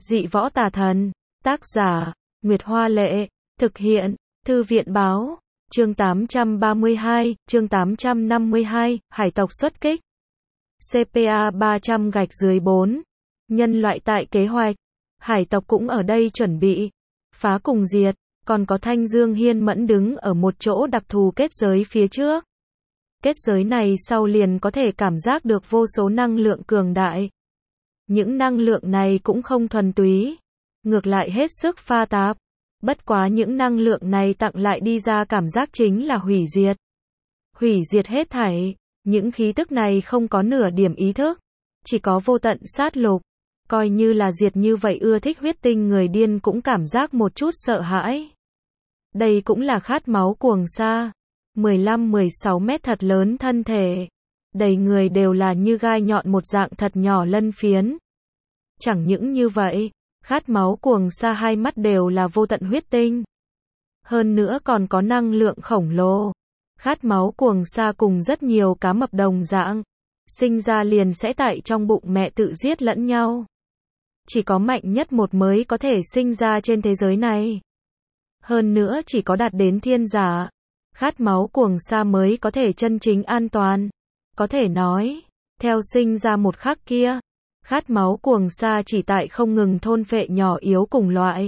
Dị võ tà thần. Tác giả, Nguyệt Hoa Lệ. Thực hiện, Thư viện Báo. Chương 832, chương 852, hải tộc xuất kích. CPA 300-4. Nhân loại tại kế hoạch. Hải tộc cũng ở đây chuẩn bị. Phá cùng diệt. Còn có Thanh Dương Hiên Mẫn đứng ở một chỗ đặc thù kết giới phía trước. Kết giới này sau liền có thể cảm giác được vô số năng lượng cường đại. Những năng lượng này cũng không thuần túy, ngược lại hết sức pha tạp. Bất quá những năng lượng này tặng lại đi ra cảm giác chính là hủy diệt. Hủy diệt hết thảy, những khí tức này không có nửa điểm ý thức, chỉ có vô tận sát lục. Coi như là diệt như vậy ưa thích huyết tinh người điên cũng cảm giác một chút sợ hãi. Đây cũng là khát máu cuồng sa. 15-16 mét thật lớn thân thể. Đầy người đều là như gai nhọn một dạng thật nhỏ lân phiến. Chẳng những như vậy, khát máu cuồng sa hai mắt đều là vô tận huyết tinh. Hơn nữa còn có năng lượng khổng lồ. Khát máu cuồng sa cùng rất nhiều cá mập đồng dạng. Sinh ra liền sẽ tại trong bụng mẹ tự giết lẫn nhau. Chỉ có mạnh nhất một mới có thể sinh ra trên thế giới này. Hơn nữa chỉ có đạt đến thiên giả. Khát máu cuồng sa mới có thể chân chính an toàn. Có thể nói, theo sinh ra một khắc kia, khát máu cuồng sa chỉ tại không ngừng thôn phệ nhỏ yếu cùng loại.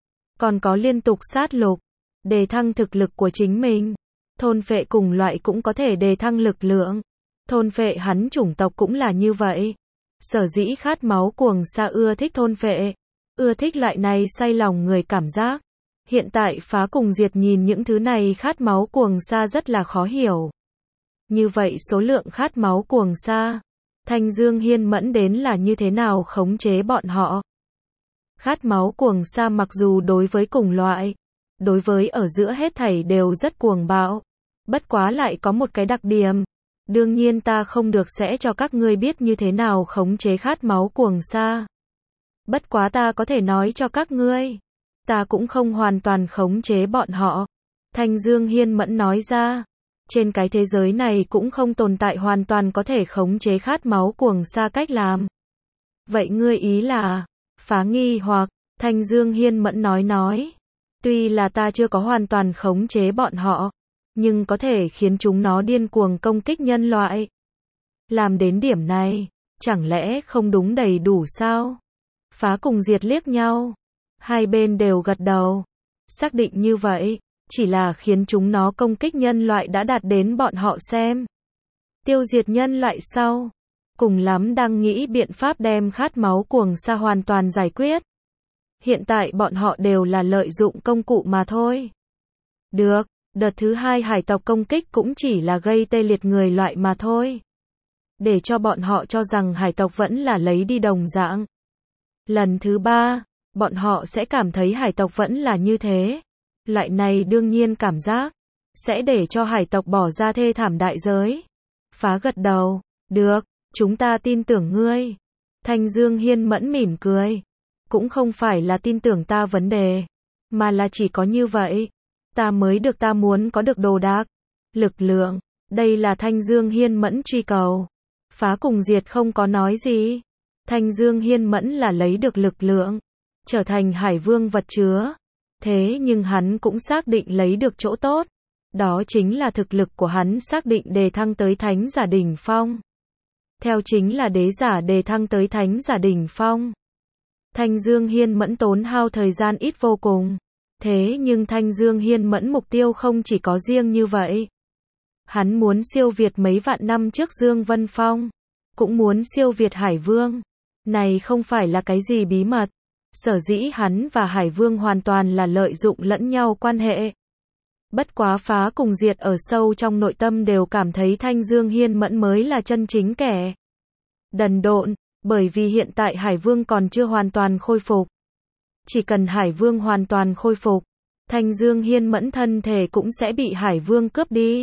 Còn có liên tục sát lục, đề thăng thực lực của chính mình. Thôn phệ cùng loại cũng có thể đề thăng lực lượng. Thôn phệ hắn chủng tộc cũng là như vậy. Sở dĩ khát máu cuồng sa ưa thích thôn phệ, ưa thích loại này say lòng người cảm giác. Hiện tại phá cùng diệt nhìn những thứ này khát máu cuồng sa rất là khó hiểu. Như vậy số lượng khát máu cuồng sa, Thanh Dương Hiên Mẫn đến là như thế nào khống chế bọn họ. Khát máu cuồng sa mặc dù đối với cùng loại, đối với ở giữa hết thảy đều rất cuồng bạo. Bất quá lại có một cái đặc điểm. Đương nhiên ta không được sẽ cho các ngươi biết như thế nào khống chế khát máu cuồng sa. Bất quá ta có thể nói cho các ngươi. Ta cũng không hoàn toàn khống chế bọn họ. Thanh Dương Hiên Mẫn nói ra. Trên cái thế giới này cũng không tồn tại hoàn toàn có thể khống chế khát máu cuồng sa cách làm. Vậy ngươi ý là? Phá nghi hoặc, Thanh Dương Hiên Mẫn nói. Tuy là ta chưa có hoàn toàn khống chế bọn họ, nhưng có thể khiến chúng nó điên cuồng công kích nhân loại. Làm đến điểm này, chẳng lẽ không đúng đầy đủ sao? Phá cùng diệt liếc nhau. Hai bên đều gật đầu. Xác định như vậy, chỉ là khiến chúng nó công kích nhân loại đã đạt đến bọn họ xem. Tiêu diệt nhân loại sau. Cùng lắm đang nghĩ biện pháp đem khát máu cuồng sa hoàn toàn giải quyết. Hiện tại bọn họ đều là lợi dụng công cụ mà thôi. Được, đợt thứ hai hải tộc công kích cũng chỉ là gây tê liệt người loại mà thôi. Để cho bọn họ cho rằng hải tộc vẫn là lấy đi đồng dạng. Lần thứ ba, bọn họ sẽ cảm thấy hải tộc vẫn là như thế. Loại này đương nhiên cảm giác sẽ để cho hải tộc bỏ ra thê thảm đại giới. Phá gật đầu, được, chúng ta tin tưởng ngươi. Thanh Dương Hiên Mẫn mỉm cười. Cũng không phải là tin tưởng ta vấn đề, mà là chỉ có như vậy, ta mới được ta muốn có được đồ đạc, lực lượng. Đây là Thanh Dương Hiên Mẫn truy cầu. Phá cùng diệt không có nói gì. Thanh Dương Hiên Mẫn là lấy được lực lượng, trở thành hải vương vật chứa. Thế nhưng hắn cũng xác định lấy được chỗ tốt. Đó chính là thực lực của hắn xác định đề thăng tới thánh giả đỉnh phong. Theo chính là đế giả đề thăng tới thánh giả đỉnh phong. Thanh Dương Hiên Mẫn tốn hao thời gian ít vô cùng. Thế nhưng Thanh Dương Hiên Mẫn mục tiêu không chỉ có riêng như vậy. Hắn muốn siêu việt mấy vạn năm trước Dương Vân Phong. Cũng muốn siêu việt Hải Vương. Này không phải là cái gì bí mật. Sở dĩ hắn và Hải Vương hoàn toàn là lợi dụng lẫn nhau quan hệ. Bất quá phá cùng diệt ở sâu trong nội tâm đều cảm thấy Thanh Dương Hiên Mẫn mới là chân chính kẻ đần độn, bởi vì hiện tại Hải Vương còn chưa hoàn toàn khôi phục. Chỉ cần Hải Vương hoàn toàn khôi phục, Thanh Dương Hiên Mẫn thân thể cũng sẽ bị Hải Vương cướp đi.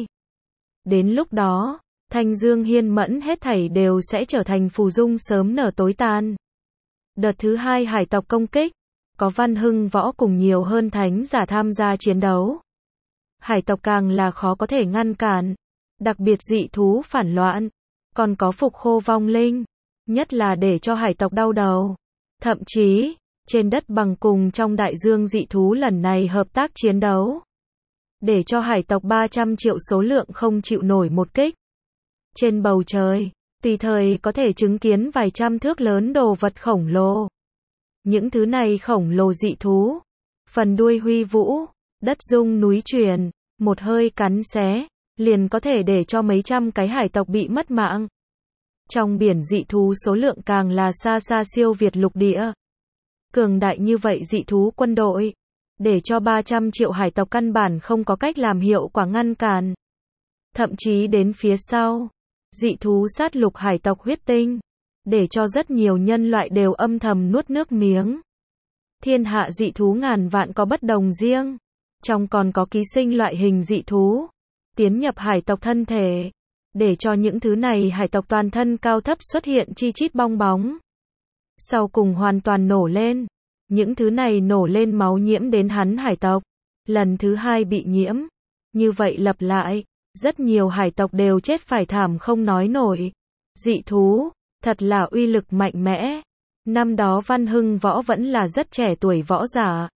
Đến lúc đó, Thanh Dương Hiên Mẫn hết thảy đều sẽ trở thành phù dung sớm nở tối tàn. Đợt thứ hai hải tộc công kích, có Văn Hưng Võ cùng nhiều hơn thánh giả tham gia chiến đấu. Hải tộc càng là khó có thể ngăn cản, đặc biệt dị thú phản loạn, còn có phục khô vong linh, nhất là để cho hải tộc đau đầu. Thậm chí, trên đất bằng cùng trong đại dương dị thú lần này hợp tác chiến đấu. Để cho hải tộc 300 triệu số lượng không chịu nổi một kích. Trên bầu trời, tùy thời có thể chứng kiến vài trăm thước lớn đồ vật khổng lồ. Những thứ này khổng lồ dị thú, phần đuôi huy vũ, đất rung núi chuyển, một hơi cắn xé, liền có thể để cho mấy trăm cái hải tộc bị mất mạng. Trong biển dị thú số lượng càng là xa xa siêu việt lục địa. Cường đại như vậy dị thú quân đội, để cho 300 triệu hải tộc căn bản không có cách làm hiệu quả ngăn cản. Thậm chí đến phía sau, dị thú sát lục hải tộc huyết tinh, để cho rất nhiều nhân loại đều âm thầm nuốt nước miếng. Thiên hạ dị thú ngàn vạn có bất đồng riêng, trong còn có ký sinh loại hình dị thú, tiến nhập hải tộc thân thể, để cho những thứ này hải tộc toàn thân cao thấp xuất hiện chi chít bong bóng. Sau cùng hoàn toàn nổ lên, những thứ này nổ lên máu nhiễm đến hắn hải tộc, lần thứ hai bị nhiễm, như vậy lặp lại, rất nhiều hải tộc đều chết phải thảm không nói nổi. Dị thú, thật là uy lực mạnh mẽ. Năm đó Văn Hưng Võ vẫn là rất trẻ tuổi võ giả.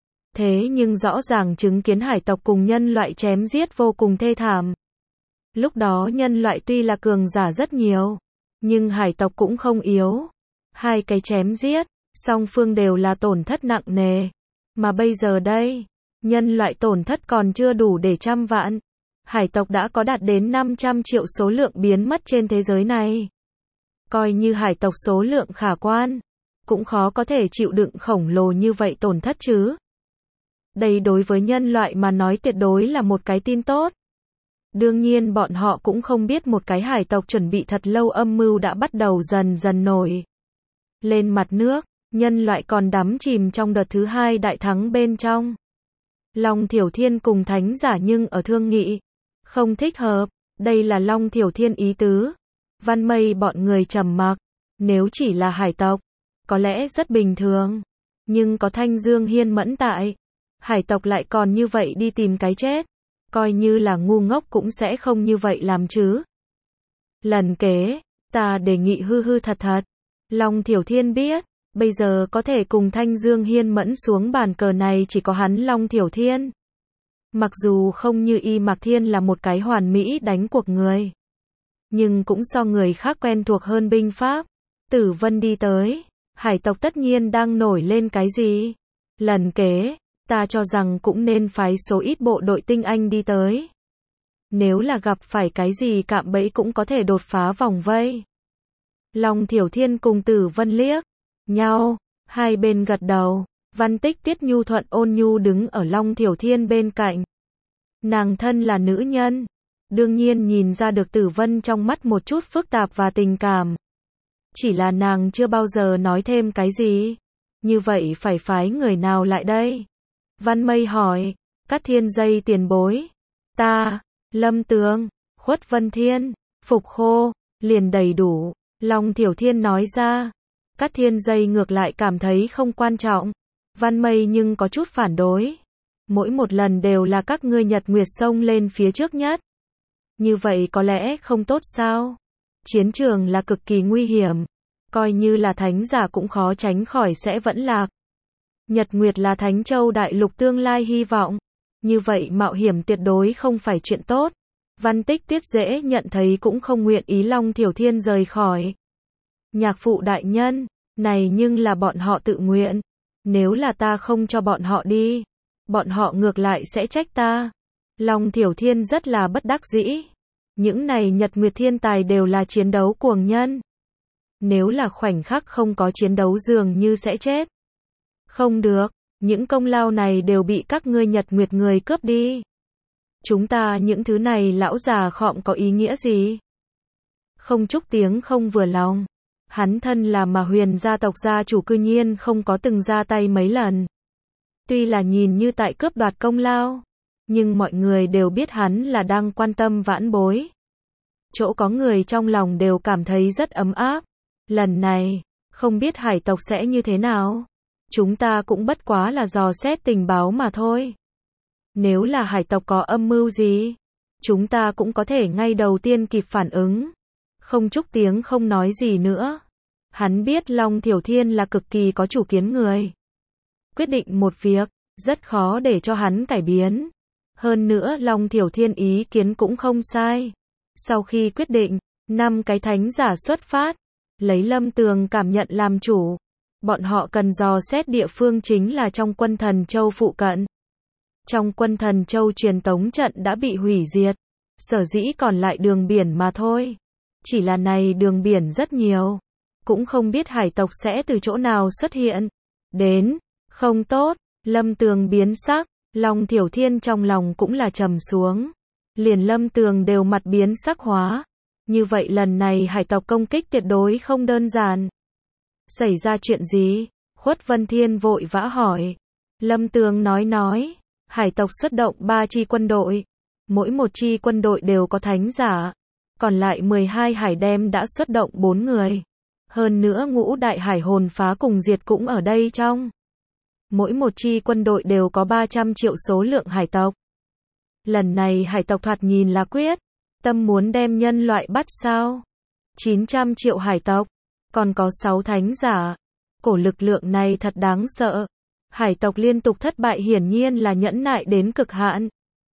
Thế nhưng rõ ràng chứng kiến hải tộc cùng nhân loại chém giết vô cùng thê thảm. Lúc đó nhân loại tuy là cường giả rất nhiều, nhưng hải tộc cũng không yếu. Hai cái chém giết, song phương đều là tổn thất nặng nề. Mà bây giờ đây, nhân loại tổn thất còn chưa đủ để 100 vạn. Hải tộc đã có đạt đến 500 triệu số lượng biến mất trên thế giới này. Coi như hải tộc số lượng khả quan, cũng khó có thể chịu đựng khổng lồ như vậy tổn thất chứ. Đây đối với nhân loại mà nói tuyệt đối là một cái tin tốt. Đương nhiên bọn họ cũng không biết một cái hải tộc chuẩn bị thật lâu âm mưu đã bắt đầu dần dần nổi lên mặt nước, nhân loại còn đắm chìm trong đợt thứ hai đại thắng bên trong. Long Thiểu Thiên cùng thánh giả nhưng ở thương nghị, không thích hợp, đây là Long Thiểu Thiên ý tứ. Văn Mây bọn người trầm mặc, nếu chỉ là hải tộc, có lẽ rất bình thường, nhưng có Thanh Dương Hiên Mẫn tại, hải tộc lại còn như vậy đi tìm cái chết, coi như là ngu ngốc cũng sẽ không như vậy làm chứ. Lần kế, ta đề nghị hư hư thật thật. Long Thiểu Thiên biết, bây giờ có thể cùng Thanh Dương Hiên Mẫn xuống bàn cờ này chỉ có hắn Long Thiểu Thiên. Mặc dù không như Y Mạc Thiên là một cái hoàn mỹ đánh cuộc người, nhưng cũng so người khác quen thuộc hơn binh pháp. Tử Vân đi tới, hải tộc tất nhiên đang nổi lên cái gì. Lần kế, ta cho rằng cũng nên phái số ít bộ đội tinh anh đi tới. Nếu là gặp phải cái gì cạm bẫy cũng có thể đột phá vòng vây. Long Thiểu Thiên cùng Tử Vân liếc nhau, hai bên gật đầu. Văn Tích Tuyết nhu thuận ôn nhu đứng ở Long Thiểu Thiên bên cạnh. Nàng thân là nữ nhân, đương nhiên nhìn ra được Tử Vân trong mắt một chút phức tạp và tình cảm. Chỉ là nàng chưa bao giờ nói thêm cái gì. Như vậy phải phái người nào lại đây? Văn Mây hỏi. Cát Thiên Dây tiền bối. Ta, Lâm Tường, Khuất Vân Thiên, Phục Khô, liền đầy đủ. Long Thiểu Thiên nói ra. Cát Thiên Dây ngược lại cảm thấy không quan trọng. Văn Mây nhưng có chút phản đối. Mỗi một lần đều là các ngươi Nhật Nguyệt xông lên phía trước nhất. Như vậy có lẽ không tốt sao? Chiến trường là cực kỳ nguy hiểm. Coi như là thánh giả cũng khó tránh khỏi sẽ vẫn lạc. Nhật Nguyệt là Thánh Châu Đại Lục tương lai hy vọng. Như vậy mạo hiểm tuyệt đối không phải chuyện tốt. Văn Tích Tuyết dễ nhận thấy cũng không nguyện ý Long Thiểu Thiên rời khỏi. Nhạc phụ đại nhân, này nhưng là bọn họ tự nguyện. Nếu là ta không cho bọn họ đi, bọn họ ngược lại sẽ trách ta. Long Thiểu Thiên rất là bất đắc dĩ. Những này Nhật Nguyệt thiên tài đều là chiến đấu cuồng nhân. Nếu là khoảnh khắc không có chiến đấu dường như sẽ chết. Không được, những công lao này đều bị các ngươi Nhật Nguyệt người cướp đi. Chúng ta những thứ này lão già khọm có ý nghĩa gì? Không Trúc Tiếng không vừa lòng. Hắn thân là mà Huyền gia tộc gia chủ cư nhiên không có từng ra tay mấy lần. Tuy là nhìn như tại cướp đoạt công lao, nhưng mọi người đều biết hắn là đang quan tâm vãn bối. Chỗ có người trong lòng đều cảm thấy rất ấm áp. Lần này, không biết hải tộc sẽ như thế nào. Chúng ta cũng bất quá là dò xét tình báo mà thôi. Nếu là hải tộc có âm mưu gì, chúng ta cũng có thể ngay đầu tiên kịp phản ứng. Không Trúc Tiếng không nói gì nữa. Hắn biết Long Thiểu Thiên là cực kỳ có chủ kiến người. quyết định một việc, rất khó để cho hắn cải biến. Hơn nữa Long Thiểu Thiên ý kiến cũng không sai. Sau khi quyết định, 5 cái thánh giả xuất phát, lấy Lâm Tường cảm nhận làm chủ. Bọn họ cần dò xét địa phương chính là trong Quân Thần Châu phụ cận. Trong Quân Thần Châu truyền tống trận đã bị hủy diệt, sở dĩ còn lại đường biển mà thôi. Chỉ là này đường biển rất nhiều, cũng không biết hải tộc sẽ từ chỗ nào xuất hiện. Đến, không tốt, Lâm Tường biến sắc, Long Thiểu Thiên trong lòng cũng là trầm xuống. Liền Lâm Tường đều mặt biến sắc hóa. Như vậy lần này hải tộc công kích tuyệt đối không đơn giản. Xảy ra chuyện gì? Khuất Vân Thiên vội vã hỏi. Lâm Tường nói, hải tộc xuất động 3 chi quân đội. Mỗi một chi quân đội đều có thánh giả. Còn lại 12 hải đem đã xuất động 4 người. Hơn nữa ngũ đại hải hồn phá cùng diệt cũng ở đây trong. Mỗi một chi quân đội đều có 300 triệu số lượng hải tộc. Lần này hải tộc thoạt nhìn là quyết tâm muốn đem nhân loại bắt sao? 900 triệu hải tộc, còn có 6 thánh giả. Cổ lực lượng này thật đáng sợ. Hải tộc liên tục thất bại hiển nhiên là nhẫn nại đến cực hạn.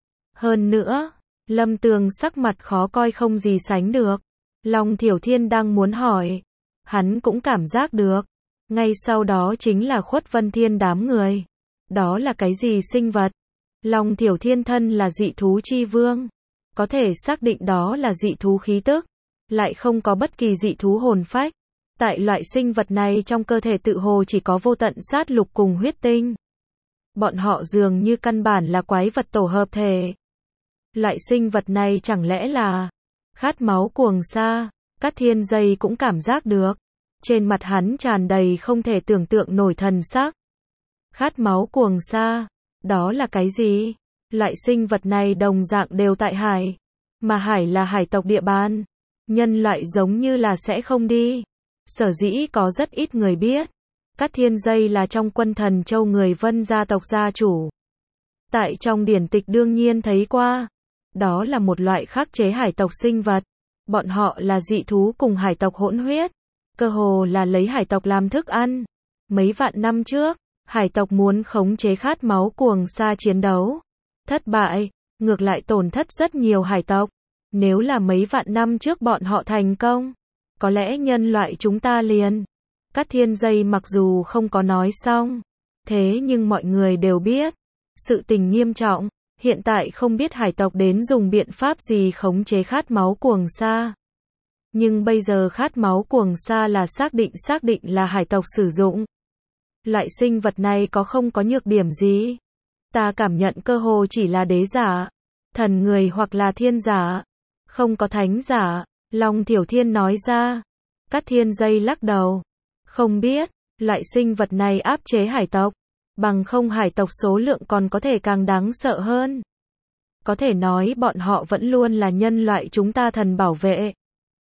Hơn nữa, Lâm Tường sắc mặt khó coi không gì sánh được. Long Thiểu Thiên đang muốn hỏi, hắn cũng cảm giác được. Ngay sau đó chính là Khuất Vân Thiên đám người. Đó là cái gì sinh vật? Long Thiểu Thiên thân là dị thú chi vương. Có thể xác định đó là dị thú khí tức. Lại không có bất kỳ dị thú hồn phách. Tại loại sinh vật này trong cơ thể tự hồ chỉ có vô tận sát lục cùng huyết tinh. Bọn họ dường như căn bản là quái vật tổ hợp thể. Loại sinh vật này chẳng lẽ là khát máu cuồng sa? Cát Thiên Dây cũng cảm giác được. Trên mặt hắn tràn đầy không thể tưởng tượng nổi thần sắc. Khát máu cuồng sa, đó là cái gì? Loại sinh vật này đồng dạng đều tại hải, mà hải là hải tộc địa bàn. Nhân loại giống như là sẽ không đi. Sở dĩ có rất ít người biết. Cát Thiên Dây là trong Quân Thần Châu người Vân gia tộc gia chủ. Tại trong điển tịch đương nhiên thấy qua. Đó là một loại khắc chế hải tộc sinh vật. Bọn họ là dị thú cùng hải tộc hỗn huyết. Cơ hồ là lấy hải tộc làm thức ăn. Mấy vạn năm trước, hải tộc muốn khống chế khát máu cuồng sa chiến đấu. Thất bại, ngược lại tổn thất rất nhiều hải tộc. Nếu là mấy vạn năm trước bọn họ thành công, có lẽ nhân loại chúng ta liền. Cát Thiên Dây mặc dù không có nói xong, thế nhưng mọi người đều biết. Sự tình nghiêm trọng, hiện tại không biết hải tộc đến dùng biện pháp gì khống chế khát máu cuồng sa. Nhưng bây giờ khát máu cuồng sa là xác định là hải tộc sử dụng. Loại sinh vật này không có nhược điểm gì. Ta cảm nhận cơ hồ chỉ là đế giả, thần người hoặc là thiên giả. Không có thánh giả, Long Thiểu Thiên nói ra. Cát Thiên Dây lắc đầu. Không biết, loại sinh vật này áp chế hải tộc. Bằng không hải tộc số lượng còn có thể càng đáng sợ hơn. Có thể nói bọn họ vẫn luôn là nhân loại chúng ta thần bảo vệ.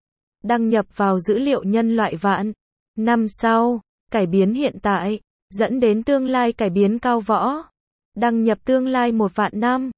Đăng nhập vào dữ liệu nhân loại vạn năm sau, cải biến hiện tại, dẫn đến tương lai cải biến cao võ. Đăng nhập tương lai 1 vạn năm.